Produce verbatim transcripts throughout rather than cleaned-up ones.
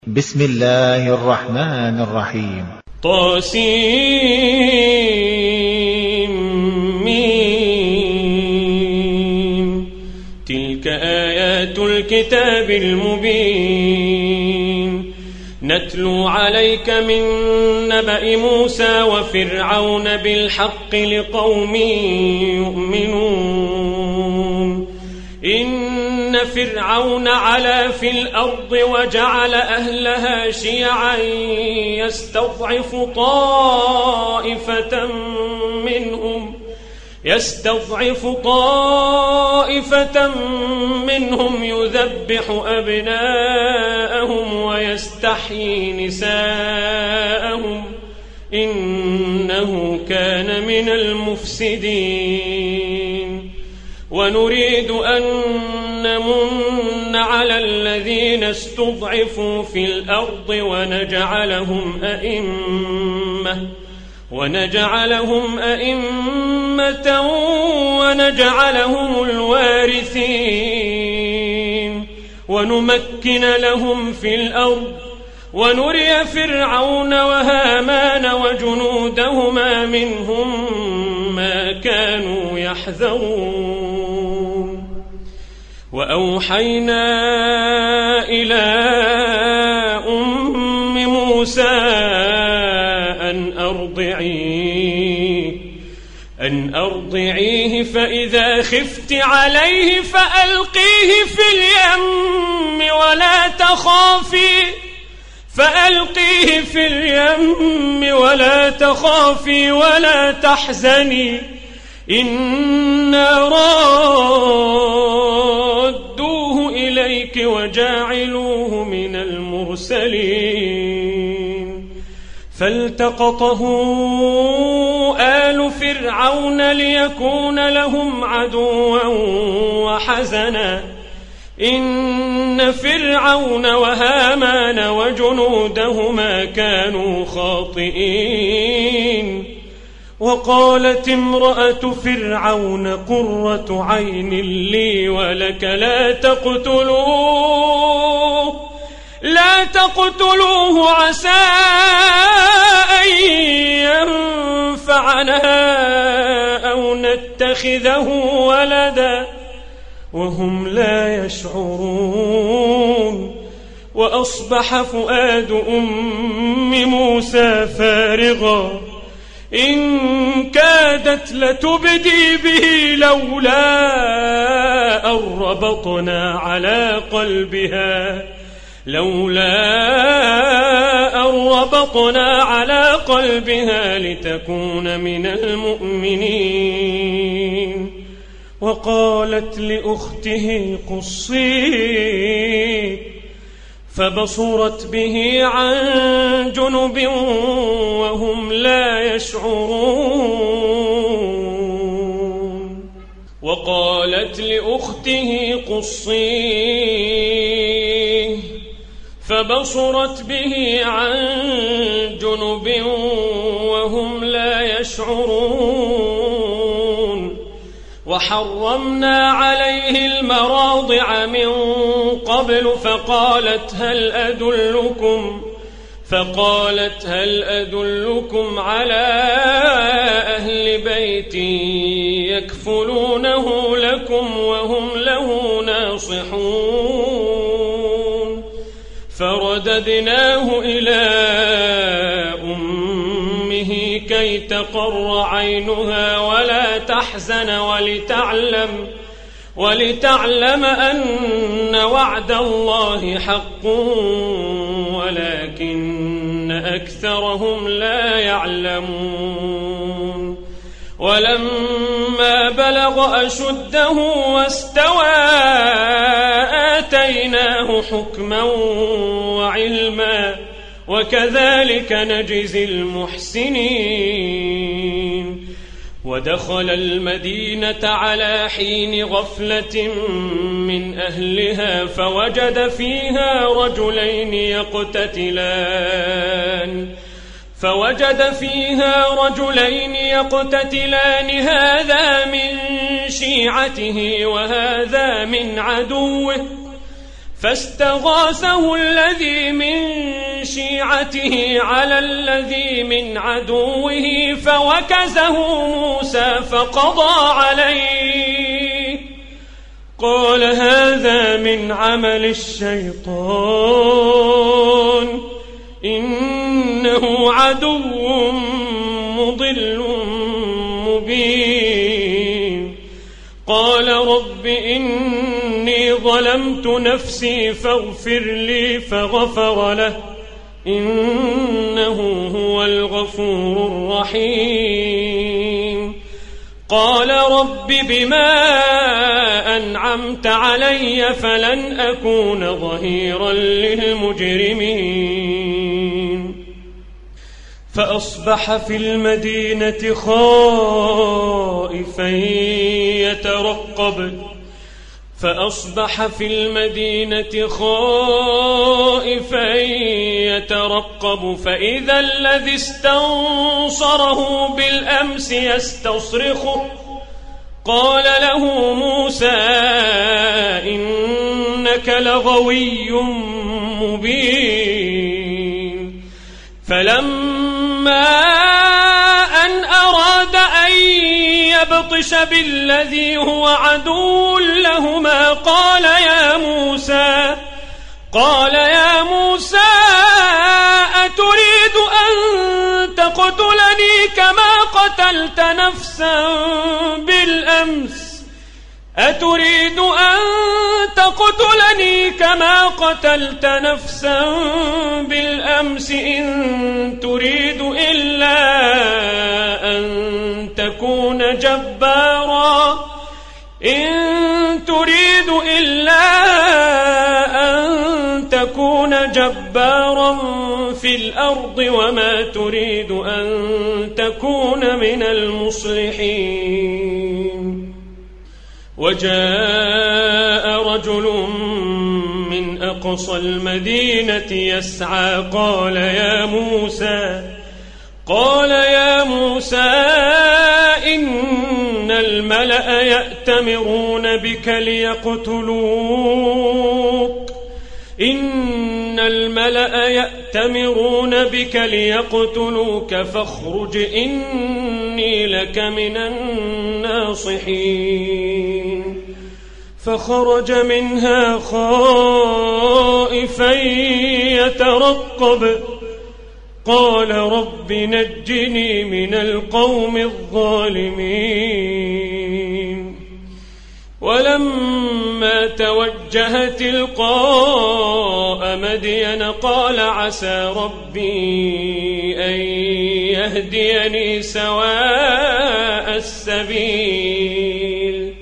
بسم الله الرحمن الرحيم. طاسيم. تلك آيات الكتاب المبين نتلو عليك من نبأ موسى وفرعون بالحق لقوم يؤمنون. إن فرعون علا في الأرض وجعل أهلها شيعا يستضعف طائفة منهم يستضعف طائفة منهم يذبح أبناءهم ويستحيي نساءهم إنه كان من المفسدين. ونريد أن نمن على الذين استضعفوا في الأرض ونجعلهم أئمة ونجعلهم أئمة ونجعلهم الوارثين ونمكن لهم في الأرض ونري فرعون وهامان وجنودهما منهم ما كانوا يحذرون. وأوحينا إلى أم موسى أن أرضعيه أن أرضعيه فإذا خفت عليه فألقيه في اليم ولا تخافي فألقيه في اليم ولا تخافي ولا تحزني إنا رادوه إليك وجاعلوه من المرسلين. فالتقطه آل فرعون ليكون لهم عدوا وحزنا إن فرعون وهامان وجنودهما كانوا خاطئين. وقالت امرأة فرعون قرة عين لي ولك لا تقتلوه لا تقتلوه عسى أن ينفعنا أو نتخذه ولدا وهم لا يشعرون. وأصبح فؤاد أم موسى فارغا إن كادت لتبدي به لولا أن ربطنا على قلبها لولا أن ربطنا على قلبها لتكون من المؤمنين. وقالت لأخته قصيه فبصرت به عن جنب وهم لا يشعرون. وقالت لأخته قصيه فبصرت به عن جنب وهم لا يشعرون. وحرمنا عليه المراضع من قبل فقالت هل أدلكم فقالت هل أدلكم على أهل بيت يكفلونه لكم وهم له ناصحون. فرددناه إلى أمه كي تقر عينها ولا تحزن ولتعلم ولتعلم أن وعد الله حق ولكن أكثرهم لا يعلمون. ولما بلغ أشده واستوى آتيناه حكما وعلما وكذلك نجزي المحسنين. ودخل المدينة على حين غفلة من أهلها فوجد فيها رجلين يقتتلان فوجد فيها رجلين يقتتلان هذا من شيعته وهذا من عدوه فاستغاثه الذي من شيعته على الذي من عدوه فوكزه موسى فقضى عليه قال هذا من عمل الشيطان إنه عدو مضل مبين قال رب إني ظلمت نفسي فاغفر لي فغفر له إنه هو الغفور الرحيم قال رب بما أنعمت علي فلن أكون ظهيرا للمجرمين فأصبح في المدينة خائفا يترقب فأصبح في المدينة خائفا يترقب فإذا الذي استنصره بالأمس يستصرخه قال له موسى إنك لغوي مبين فلما أن أراد أن يبطش بالذي هو عدو لهما قال يا موسى قال يا موسى أتريد أن تقتلني كما قتلت نفسا بالأمس أتريد أن تقتلني كما قتلت نفسا بالأمس إن تريد إلا أن تكون جبارا إن تريد إلا أن تكون جبارا في الأرض وما تريد أن تكون من المصلحين وجاء رجل من أقصى المدينة يسعى قال يا موسى قال يا موسى إن الملأ يأتمرون بك ليقتلوك إن الملأ يأتمرون بك ليقتلوك فاخرج إني لك من الناصحين فخرج منها خائفا يترقب قال رب نجني من القوم الظالمين ولما توجه تلقاء مدين قال عسى ربي أن يهديني سواء السبيل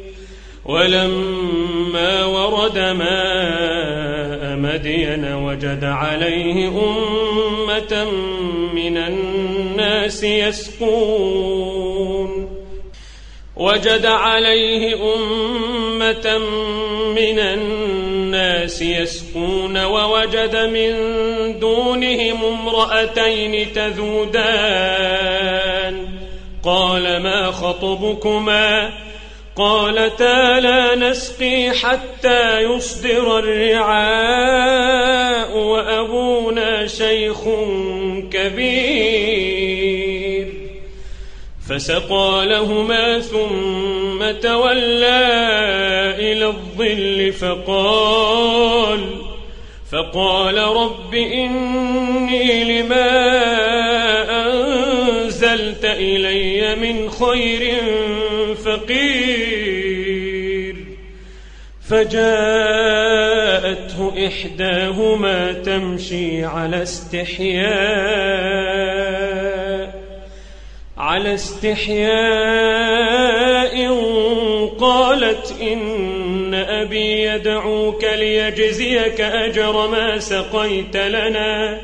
ولما ورد ماء مدين وجد عليه أمة من الناس يسقون وجد عليه أمة من الناس يسقون ووجد من دونهم امرأتين تذودان قال ما خطبكما قالتا لا نسقي حتى يصدر الرعاء وأبونا شيخ كبير فسقى لهما ثم تولى إلى الظل فقال فقال رب إني لما أنزلت إلي من خير فقير فجاءته إحداهما تمشي على استحياء على استحياء قالت إن أبي يدعوك ليجزيك أجر ما سقيت لنا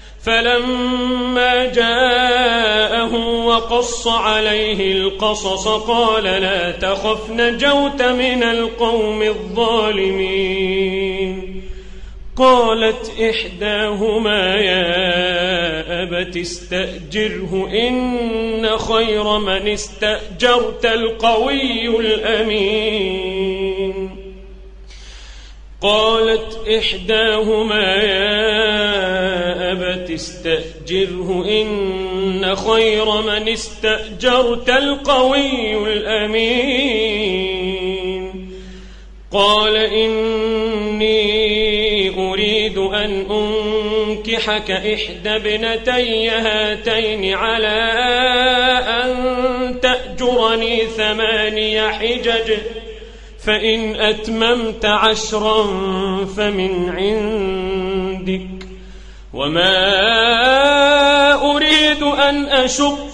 فلما جاءه وقص عليه القصص قال لا تخف نجوت من القوم الظالمين قالت إحداهما يا أبت استأجره إن خير من استأجرت القوي الأمين قالت إحداهما يا أبت استأجره إن خير من استأجرت القوي الأمين قال إني أريد أن أنكحك إحدى ابنتي هاتين على أن تأجرني ثماني حجج فإن أتممت عشرا فمن عندك وما أريد أن أشق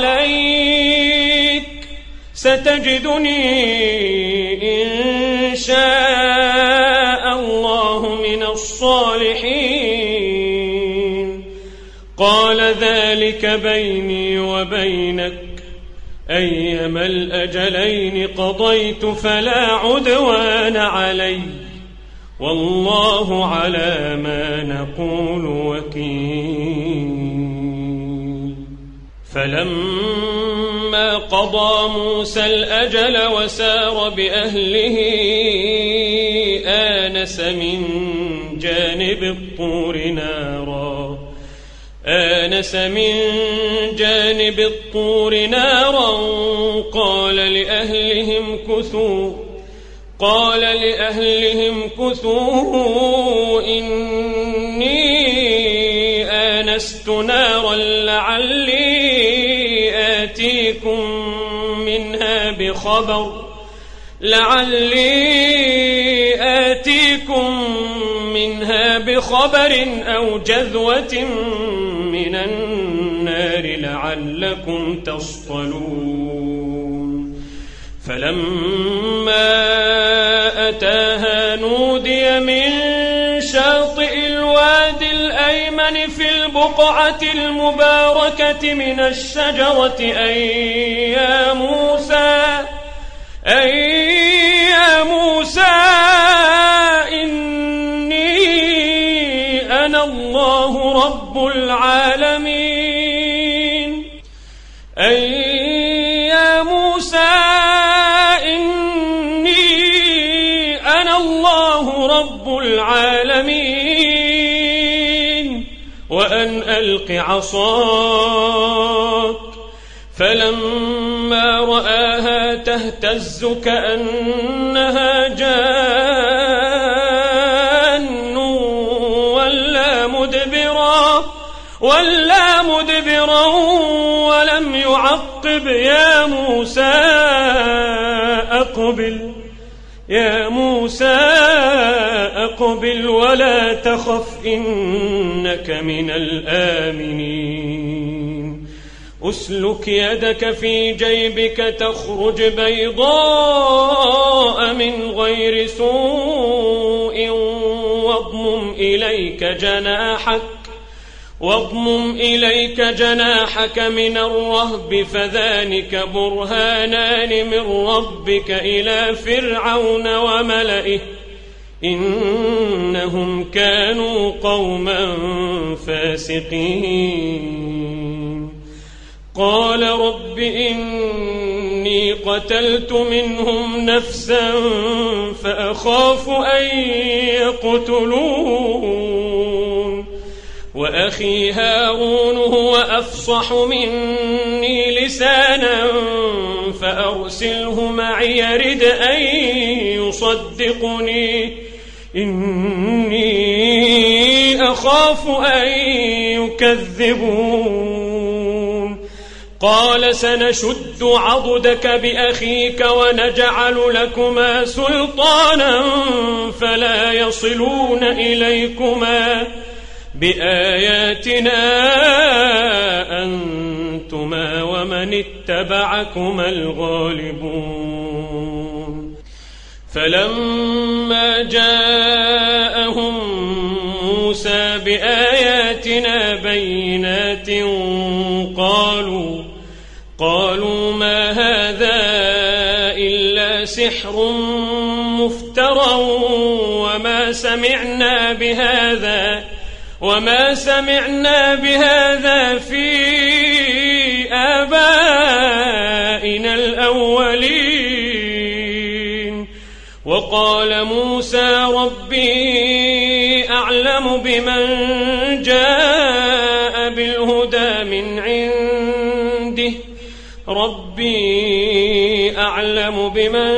عليك ستجدني إن شاء الله من الصالحين قال ذلك بيني وبينك أيما الأجلين قضيت فلا عدوان علي والله على ما نقول وكيل فلما قضى موسى الأجل وسار بأهله آنس من جانب الطور نارا آنس من جانب الطور نارا قال لأهلهم كثوا قال لأهلهم كثوا إني آنست نارا لعلي آتيكم منها بخبر لعلي آتيكم منها بخبر أو جذوة من النار لعلكم تصطلون فلما أتاها نودي من شاطئ الوادي الأيمن في البقعة المباركة من الشجرة أي يا موسى أي يا موسى أنا الله رب العالمين أي يا موسى إني أنا الله رب العالمين وأن ألق عصاك فلما رآها تهتز كأنها جان ولا مدبرا ولم يعقب يا موسى أقبل يا موسى أقبل ولا تخف إنك من الآمنين أسلك يدك في جيبك تخرج بيضاء من غير سوء واضمم إليك جناحك واضمم إليك جناحك من الرهب فذلك برهانان من ربك إلى فرعون وملئه إنهم كانوا قوما فاسقين قال رب إني قتلت منهم نفسا فأخاف أن يقتلون وأخي هارون هو أفصح مني لسانا فأرسله معي يرد أن يصدقني إني أخاف أن يكذبون قال سنشد عضدك بأخيك ونجعل لكما سلطانا فلا يصلون إليكما بآياتنا أنتما ومن اتبعكما الغالبون فلما جاءهم موسى بآياتنا بينات قالوا قالوا ما هذا إلا سحر مفترى وما سمعنا بهذا وما سمعنا بهذا في آبائنا الأولين وقال موسى ربي أعلم بمن جاء بالهدى من عنده ربي أعلم بمن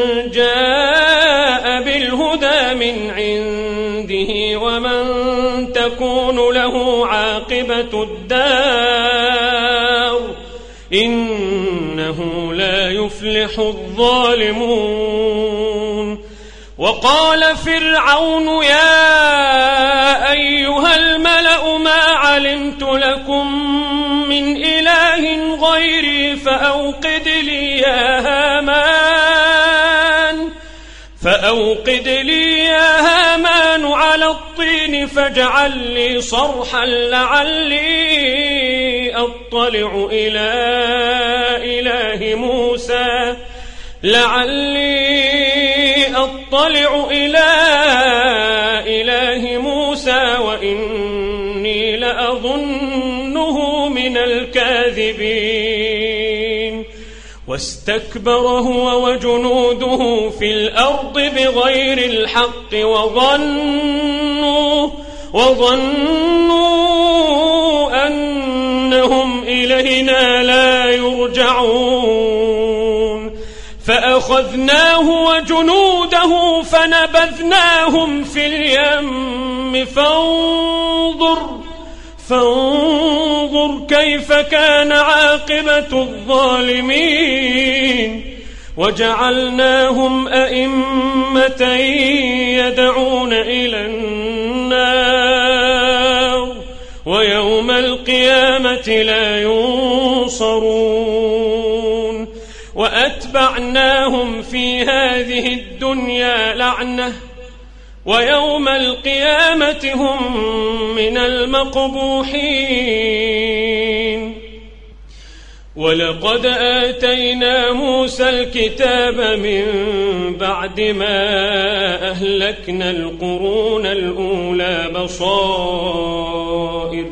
جاء بالهدى من عنده ومن تكون له عاقبة الدار إنه لا يفلح الظالمون. وقال فرعون يا أيها الملأ ما علمت لكم من إله غيري فأوقد لي يا هامان فأوقد لي يا هامان على الطين فاجعل لي صرحا لعلي أطلع إلى إله موسى لعلي أطلع إلى إله موسى وإني لأظنه من الكاذبين. واستكبر هو وجنوده في الأرض بغير الحق وظنوا وظنوا أنهم إلينا لا يرجعون فأخذناه وجنوده فنبذناهم في اليم فانظر فانظر كيف كان عاقبة الظالمين. وجعلناهم أئمة يدعون إلى النار ويوم القيامة لا ينصرون. وأتبعناهم في هذه الدنيا لعنة ويوم القيامة هم من المقبوحين. ولقد آتينا موسى الكتاب من بعد ما أهلكنا القرون الأولى بصائر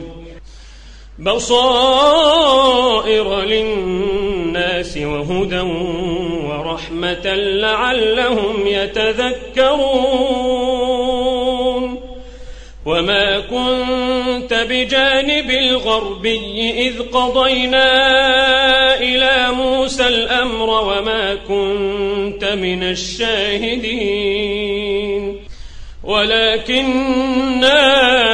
بصائر للناس وهدى ورحمة لعلهم يتذكرون. وما كنت بجانب الغربي إذ قضينا إلى موسى الأمر وما كنت من الشاهدين ولكننا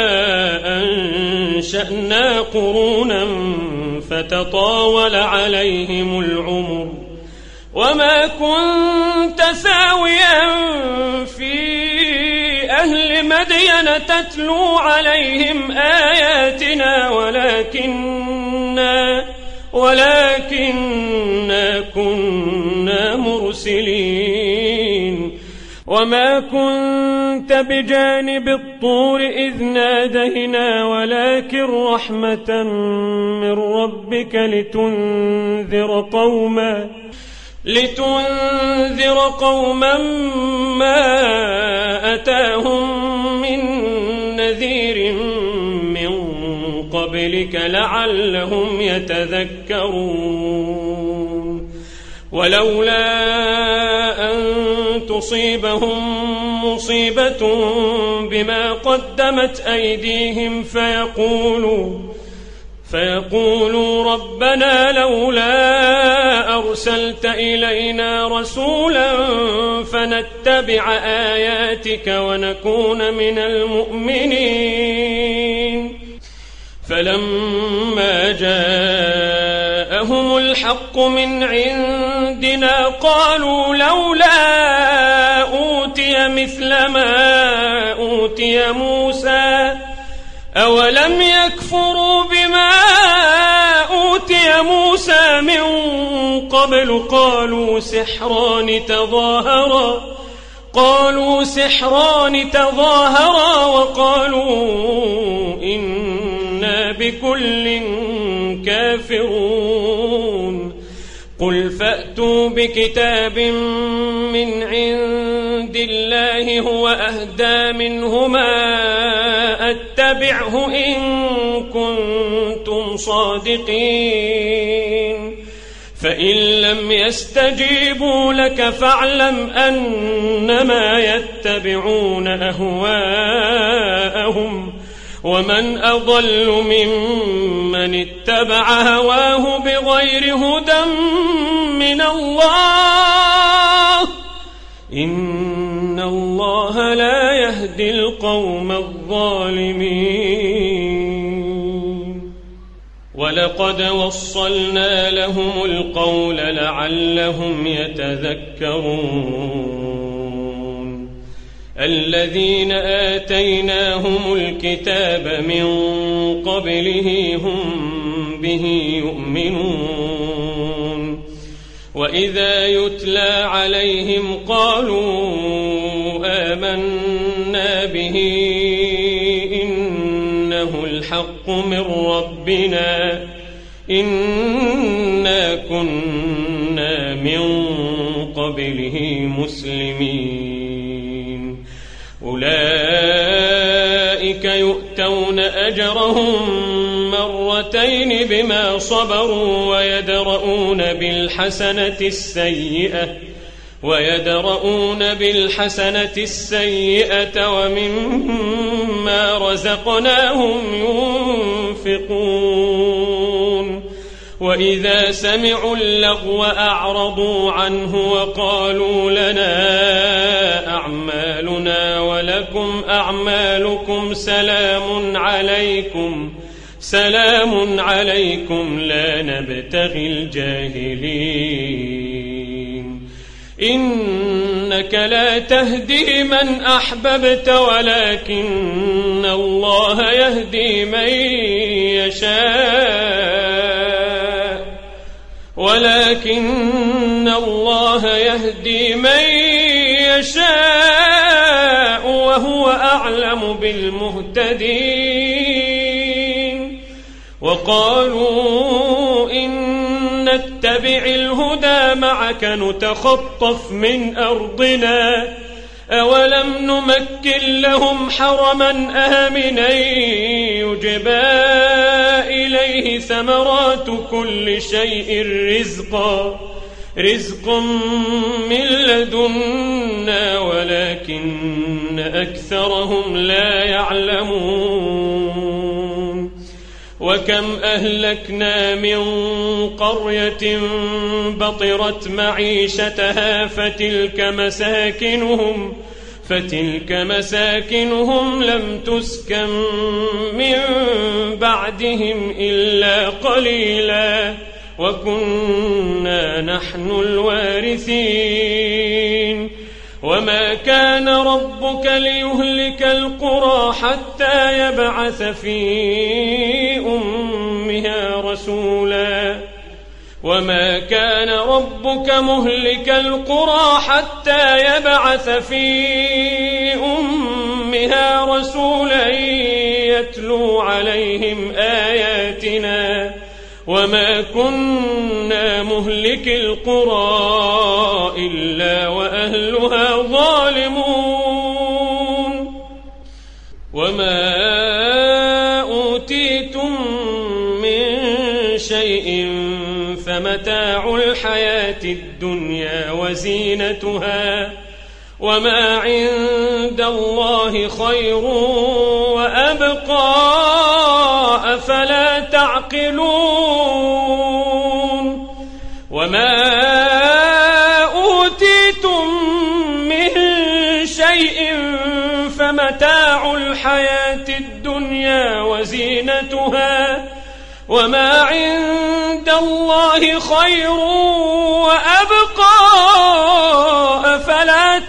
أنشأنا قرونا فتطاول عليهم العمر وما كنت ثاويا في أهل مدين تتلو عليهم آياتنا ولكننا ولكننا كنا مرسلين. وما كنت بجانب الطور إذ نادينا ولكن رحمة من ربك لتنذر قوما لتنذر قوما ما أتاهم من نذير من قبلك لعلهم يتذكرون. ولولا أن تصيبهم مصيبة بما قدمت أيديهم فيقولوا فيقولوا ربنا لولا أرسلت إلينا رسولا فنتبع آياتك ونكون من المؤمنين. فلما جاءهم الحق من عندنا قالوا لولا أوتي مثل ما أوتي موسى أولم يكفروا بما أوتي موسى من قبل قالوا سحران تظاهرا قالوا سحران تظاهرا وقالوا إنا بكل كافرون. قل فأتوا بكتاب من عند الله هو أهدى منهما أتبعه إن كنتم صادقين. فإن لم يستجيبوا لك فاعلم أنما يتبعون أهواءهم ومن أضل ممن اتبع هواه بغير هدى من الله إن الله لا يهدي القوم الظالمين ولقد وصلنا لهم القول لعلهم يتذكرون الذين آتيناهم الكتاب من قبله هم به يؤمنون وإذا يتلى عليهم قالوا آمنا به إنه الحق من ربنا إنا كنا من قبله مسلمين أولئك يؤتون أجرهم مرتين بما صبروا ويدرؤون بالحسنة السيئة ويدرؤون بالحسنة السيئة ومما رزقناهم ينفقون وإذا سمعوا اللغو أعرضوا عنه وقالوا لنا أعمالنا ولكم أعمالكم سلام عليكم سلام عليكم لا نبتغي الجاهلين إنك لا تهدي من أحببت ولكن الله يهدي من يشاء ولكن الله يهدي من يشاء وهو أعلم بالمهتدين وقالوا إن نتبع الهدى معك نتخطف من أرضنا أولم نمكن لهم حرما آمنا يجبى إليه ثمرات كل شيء رزقا رزقا من لدنا ولكن أكثرهم لا يعلمون وكم أهلكنا من قرية بطرت معيشتها فتلك مساكنهم فتلك مساكنهم لم تسكن من بعدهم إلا قليلا وكنا نحن الوارثين وما كان ربك ليهلك القرى حتى يبعث في أمها رسولا وما كان ربك مهلك القرى حتى يبعث في أمها رسولا يتلو عليهم آياتنا وما كنا مهلك القرى إلا وأهلها ظالمون وما أوتيتم من شيء فمتاع الحياة الدنيا وزينتها وما عند الله خير وأبقى أفلا تعقلون وما أوتيتم من شيء فمتاع الحياة الدنيا وزينتها وما عند الله خير وأبقى أفلا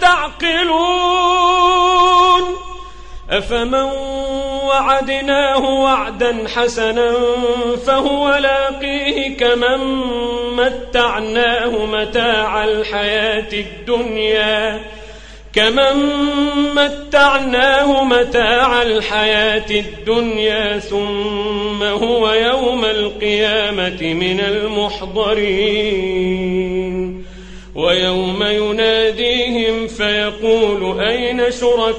تعقلون أفمن وعدناه وعدا حسنا فهو لاقيه كمن متعناه متاع الحياة الدنيا كمن متعناه متاع الحياة الدنيا ثم هو يوم القيامة من المحضرين ويوم يناديهم فيقول أين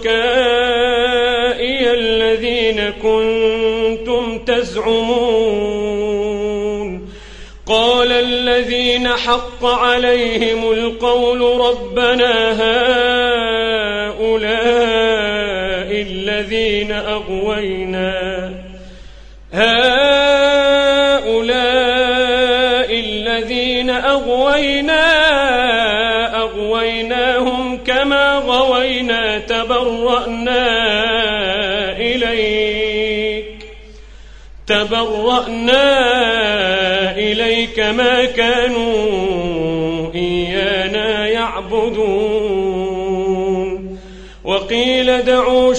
شركائي الذين كنتم تزعمون قال الذين حق عليهم القول ربنا هؤلاء الذين أغوينا هؤلاء الذين أغوينا أغويناهم كما غوينا تبرأنا إليك تبرأنا إليك ما كانوا إيانا يعبدون وقيل ادعوا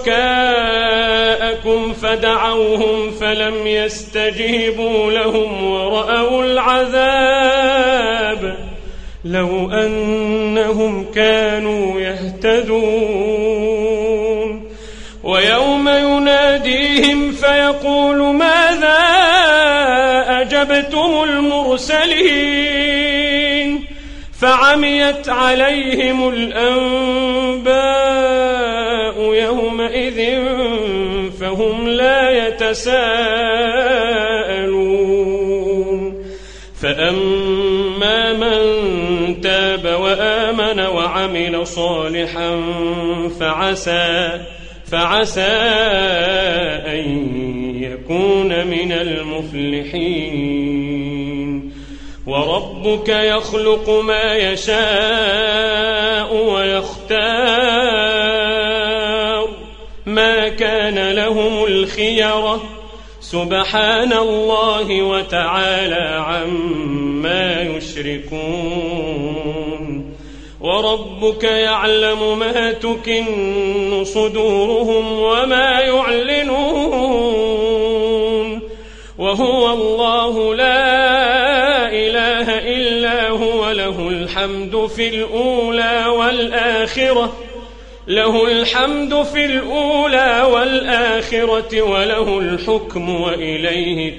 شركاءكم فدعوهم فلم يستجيبوا لهم ورأوا العذاب لو أنهم كانوا يهتدون ويوم يناديهم فيقول ماذا أجبتم المرسلين فعميت عليهم الأنباء يومئذ فهم لا يتساءلون فأما من تاب وآمن وعمل صالحا فعسى فعسى أن يكون من المفلحين وربك يخلق ما يشاء ويختار ما كان لهم الخيرة سبحان الله وتعالى عما يشركون وربك يعلم ما تكن صدورهم وما يعلنون وهو الله لا إله إلا هو له الحمد في الأولى والآخرة له الحمد في الأولى والآخرة وله الحكم وإليه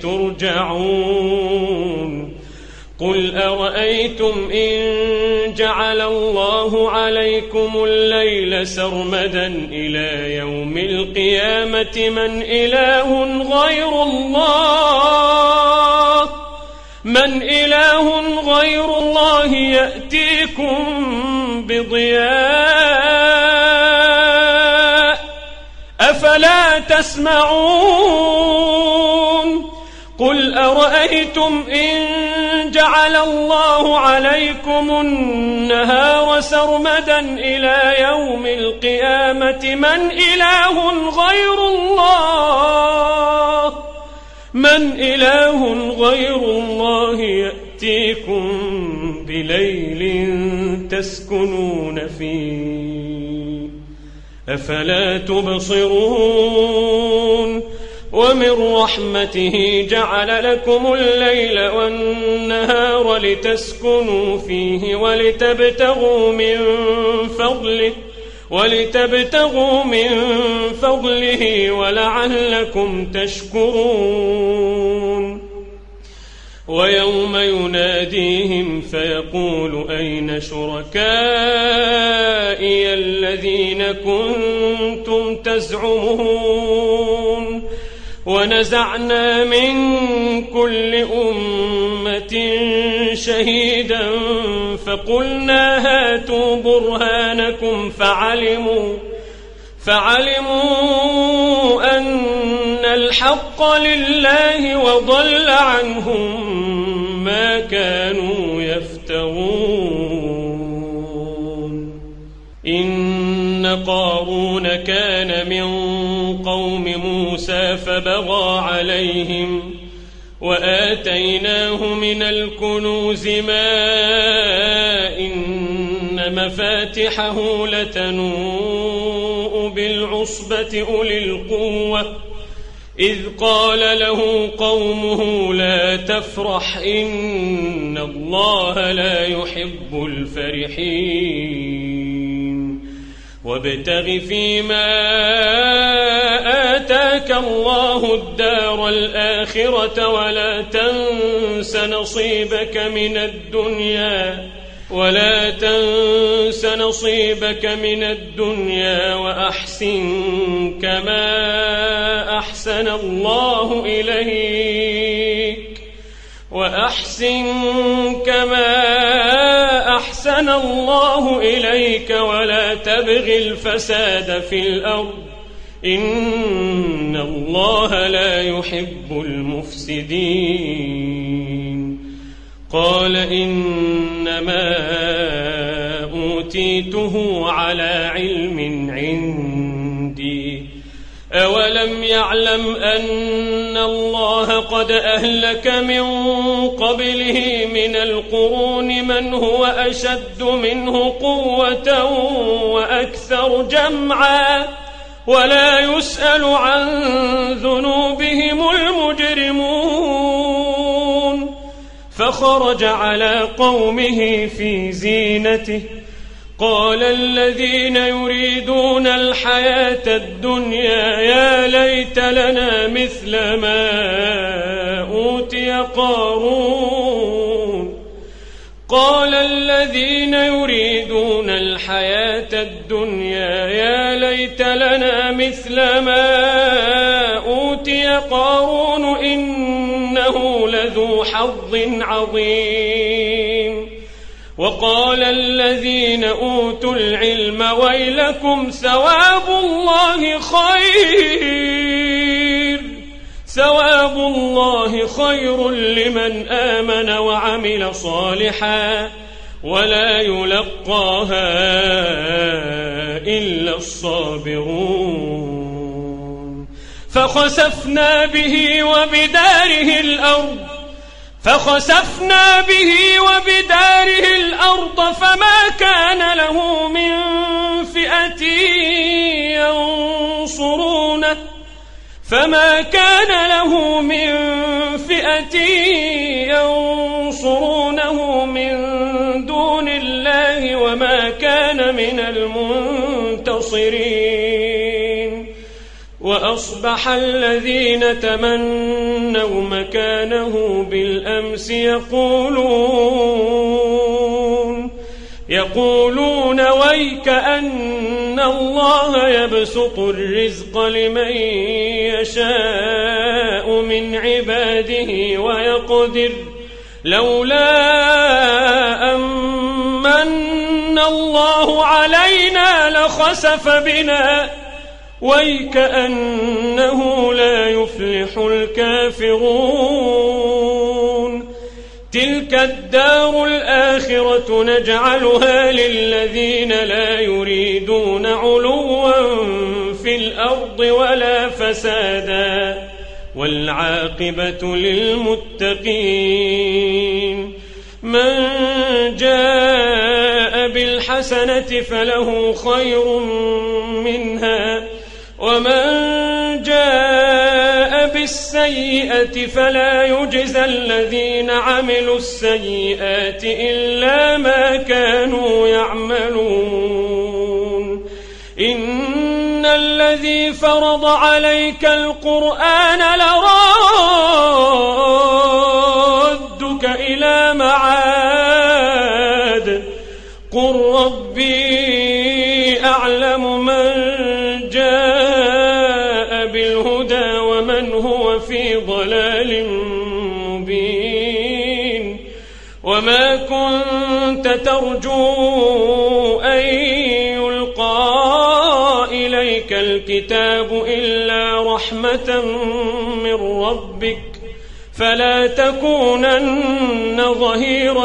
ترجعون قل أرأيتم إن جعل الله عليكم الليل سرمدا إلى يوم القيامة من إله غير الله من إله غير الله يأتيكم بضياء أفلا تسمعون قل أرأيتم إن جعل الله عليكم النهار سرمدا إلى يوم القيامة من إله غير الله من إله غير الله يأتيكم بليل تسكنون فيه أفلا تبصرون ومن رحمته جعل لكم الليل والنهار لتسكنوا فيه ولتبتغوا من فضله ولتبتغوا من فضله ولعلكم تشكرون ويوم يناديهم فيقول أين شركائي الذين كنتم تزعمون ونزعنا من كل أمة شهيدا فقلنا هاتوا برهانكم فعلموا فعلموا أن الحق لله وضل عنهم ما كانوا يفترون إن قارون كان من قوم موسى فبغى عليهم وآتيناه من الكنوز ما إن مفاتحه لتنوء بالعصبة أولي القوة إذ قال له قومه لا تفرح إن الله لا يحب الفرحين وابتغ فيما آتاك الله الدار الآخرة ولا تنس نصيبك من الدنيا ولا تنس نصيبك من الدنيا وأحسن كما أحسن الله إليك وأحسن كما أحسن الله إليك ولا تبغ الفساد في الأرض إن الله لا يحب المفسدين. قال إنما أوتيته على علم عندي أولم يعلم أن الله قد أهلك من قبله من القرون من هو أشد منه قوة وأكثر جمعا ولا يسأل عن ذنوبهم المجرمون. فخرج على قومه في زينته قال الذين يريدون الحياة الدنيا يا ليت لنا مثل ما أوتي قارون. قال الذين يريدون الحياة الدنيا يا ليت لنا مثل ما أوتي قارون إنه لذو حظ عظيم. وقال الذين أوتوا العلم ويلكم ثواب الله خير ثواب الله خير لمن آمن وعمل صالحا ولا يلقاها إلا الصابرون. فخسفنا به وبداره الأرض فخسفنا به وبداره الأرض فما كان له من فئة ينصرونه فما كان له من فئة ينصرونه من دون الله وما كان من المنتصرين. وأصبح الذين تمنوا مكانه بالأمس يقولون يقولون ويك أن الله يبسط الرزق لمن يشاء من عباده ويقدر لولا أمن الله علينا لخسف بنا ويكأنه لا يفلح الكافرون. تلك الدار الآخرة نجعلها للذين لا يريدون علوا في الأرض ولا فسادا والعاقبة للمتقين. من جاء بالحسنة فله خير منها ومن جاء بالسيئة فلا يجزى الذين عملوا السيئات إلا ما كانوا يعملون. إن الذي فرض عليك القرآن لرادك إلى معاد قل ربي أعلم من جاء بالهدى ومن هو في ضلال مبين. وما كنت ترجو أن يلقى إليك الكتاب إلا رحمة من ربك فلا تكونن ظهيرا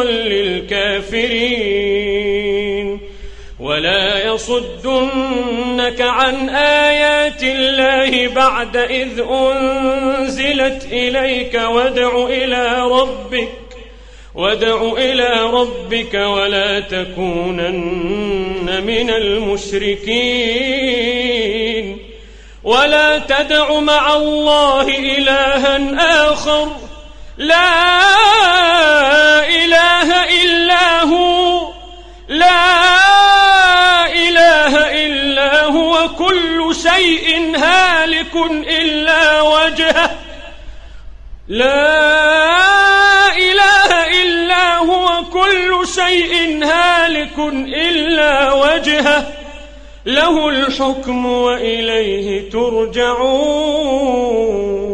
للكافرين. ولا يصدنك عن آيات الله بعد إذ أنزلت إليك وادع إلى ربك وادع إلى ربك ولا تكونن من المشركين. ولا تدع مع الله إلها آخر لا إله إلا هو لا إله إلا هو كل شيء هالك إلا وجهه لا إله إلا هو كل شيء هالك إلا وجهه له الحكم وإليه ترجعون.